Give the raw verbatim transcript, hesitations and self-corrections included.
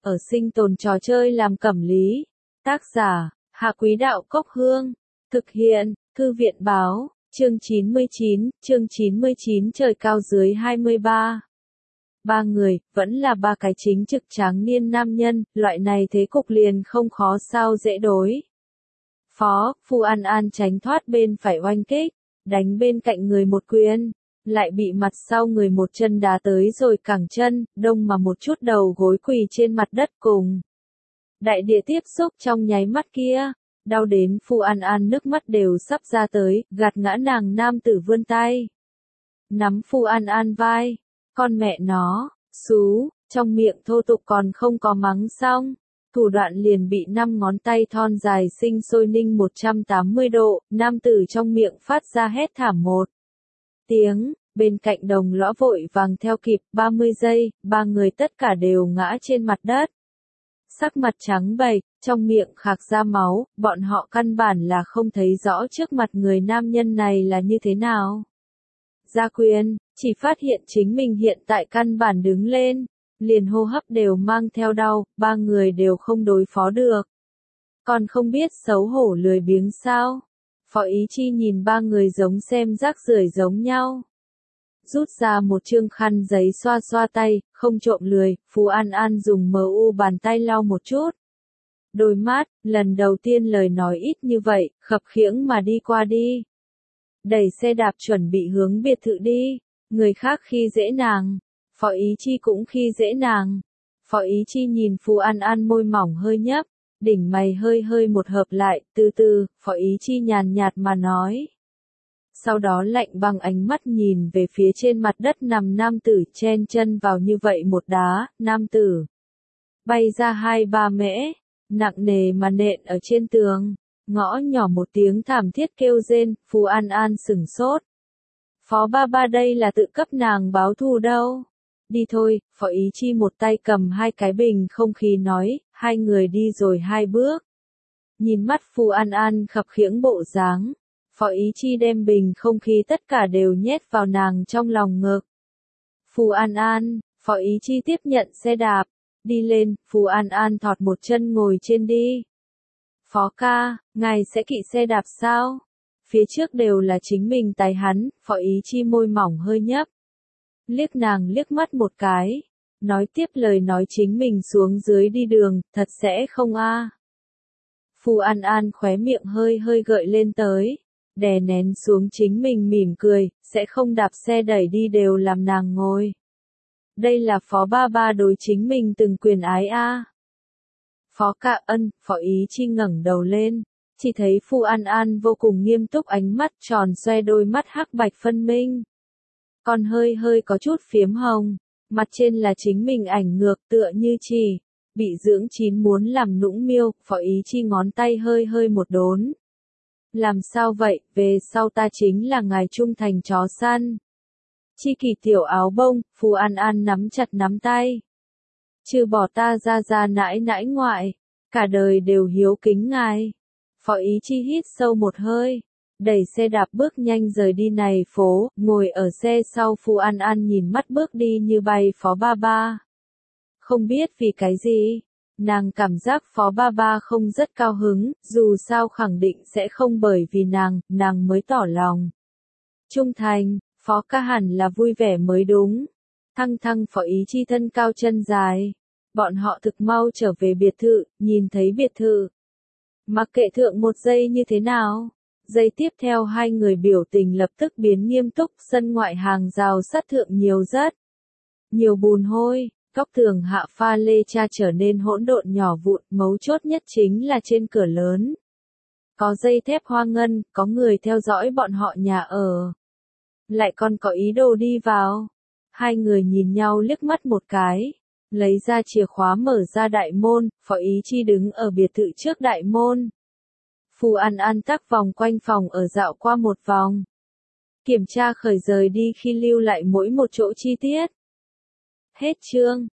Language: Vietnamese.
ở sinh tồn trò chơi làm cẩm lý. Tác giả, Hạ Quý Đạo Cốc Hương. Thực hiện, Thư viện Báo, chương chín mươi chín, chương chín mươi chín trời cao dưới hai mươi ba. Ba người, vẫn là ba cái chính trực tráng niên nam nhân, loại này thế cục liền không khó sao dễ đối. Phó, Phu An An tránh thoát bên phải oanh kích, đánh bên cạnh người một quyền, lại bị mặt sau người một chân đá tới rồi cẳng chân, đông mà một chút đầu gối quỳ trên mặt đất cùng. Đại địa tiếp xúc trong nháy mắt kia, đau đến Phu An An nước mắt đều sắp ra tới, gạt ngã nàng nam tử vươn tay. Nắm Phu An An vai, con mẹ nó, xú, trong miệng thô tục còn không có mắng xong. Thủ đoạn liền bị năm ngón tay thon dài sinh sôi ninh một trăm tám mươi độ, nam tử trong miệng phát ra hét thảm một tiếng, bên cạnh đồng lõa vội vàng theo kịp, ba mươi giây, ba người tất cả đều ngã trên mặt đất. Sắc mặt trắng bệch, trong miệng khạc ra máu, bọn họ căn bản là không thấy rõ trước mặt người nam nhân này là như thế nào. Gia quyền, chỉ phát hiện chính mình hiện tại căn bản đứng lên. Liền hô hấp đều mang theo đau, ba người đều không đối phó được. Còn không biết xấu hổ lười biếng sao? Phó Ý Chi nhìn ba người giống xem rác rưởi giống nhau. Rút ra một chương khăn giấy xoa xoa tay, không trộm lười, Phú An An dùng mờ u bàn tay lau một chút. Đôi mắt, lần đầu tiên lời nói ít như vậy, khập khiễng mà đi qua đi. Đẩy xe đạp chuẩn bị hướng biệt thự đi, người khác khi dễ nàng. Phó Ý Chi cũng khi dễ nàng. Phó Ý Chi nhìn Phù An An môi mỏng hơi nhấp, đỉnh mày hơi hơi một hợp lại, từ từ, Phó Ý Chi nhàn nhạt mà nói. Sau đó lạnh băng ánh mắt nhìn về phía trên mặt đất nằm nam tử chen chân vào như vậy một đá, nam tử. Bay ra hai ba mễ, nặng nề mà nện ở trên tường, ngõ nhỏ một tiếng thảm thiết kêu rên, Phù An An sửng sốt. Phó ba ba đây là tự cấp nàng báo thù đâu. Đi thôi, Phó Ý Chi một tay cầm hai cái bình không khí nói, hai người đi rồi hai bước. Nhìn mắt Phù An An khập khiễng bộ dáng, Phó Ý Chi đem bình không khí tất cả đều nhét vào nàng trong lòng ngực. Phù An An, Phó Ý Chi tiếp nhận xe đạp, đi lên, Phù An An thọt một chân ngồi trên đi. Phó ca, ngài sẽ kỵ xe đạp sao? Phía trước đều là chính mình tài hắn, Phó Ý Chi môi mỏng hơi nhấp. Liếc nàng liếc mắt một cái, nói tiếp lời nói chính mình xuống dưới đi đường, thật sẽ không a. À. Phù An An khóe miệng hơi hơi gợi lên tới, đè nén xuống chính mình mỉm cười, sẽ không đạp xe đẩy đi đều làm nàng ngồi. Đây là Phó ba ba đối chính mình từng quyền ái a. À. Phó ca ân, Phó Ý Chi ngẩng đầu lên, chỉ thấy Phù An An vô cùng nghiêm túc ánh mắt tròn xoe đôi mắt hắc bạch phân minh. Còn hơi hơi có chút phiếm hồng, mặt trên là chính mình ảnh ngược tựa như chỉ, bị dưỡng chín muốn làm nũng miêu, Phó Ý Chi ngón tay hơi hơi một đốn. Làm sao vậy, về sau ta chính là ngài trung thành chó săn. Chi Kỳ tiểu áo bông, Phù An An nắm chặt nắm tay. Trừ bỏ ta ra ra nãi nãi ngoại, cả đời đều hiếu kính ngài. Phó Ý Chi hít sâu một hơi. Đẩy xe đạp bước nhanh rời đi này phố, ngồi ở xe sau Phù An An nhìn mắt bước đi như bay Phó ba ba. Không biết vì cái gì, nàng cảm giác Phó ba ba không rất cao hứng, dù sao khẳng định sẽ không bởi vì nàng, nàng mới tỏ lòng. Trung thành, Phó ca hẳn là vui vẻ mới đúng. Thăng thăng Phó Ý Chi thân cao chân dài. Bọn họ thực mau trở về biệt thự, nhìn thấy biệt thự. Mặc kệ thượng một giây như thế nào. Giây tiếp theo hai người biểu tình lập tức biến nghiêm túc, sân ngoại hàng rào sắt thượng nhiều rất nhiều bùn hôi, góc tường hạ pha lê cha trở nên hỗn độn nhỏ vụn, mấu chốt nhất chính là trên cửa lớn. Có dây thép hoa ngân, có người theo dõi bọn họ nhà ở. Lại còn có ý đồ đi vào. Hai người nhìn nhau liếc mắt một cái, lấy ra chìa khóa mở ra đại môn, Phó Ý Chi đứng ở biệt thự trước đại môn. Phù An An tắc vòng quanh phòng ở dạo qua một vòng. Kiểm tra khởi rời đi khi lưu lại mỗi một chỗ chi tiết. Hết chương.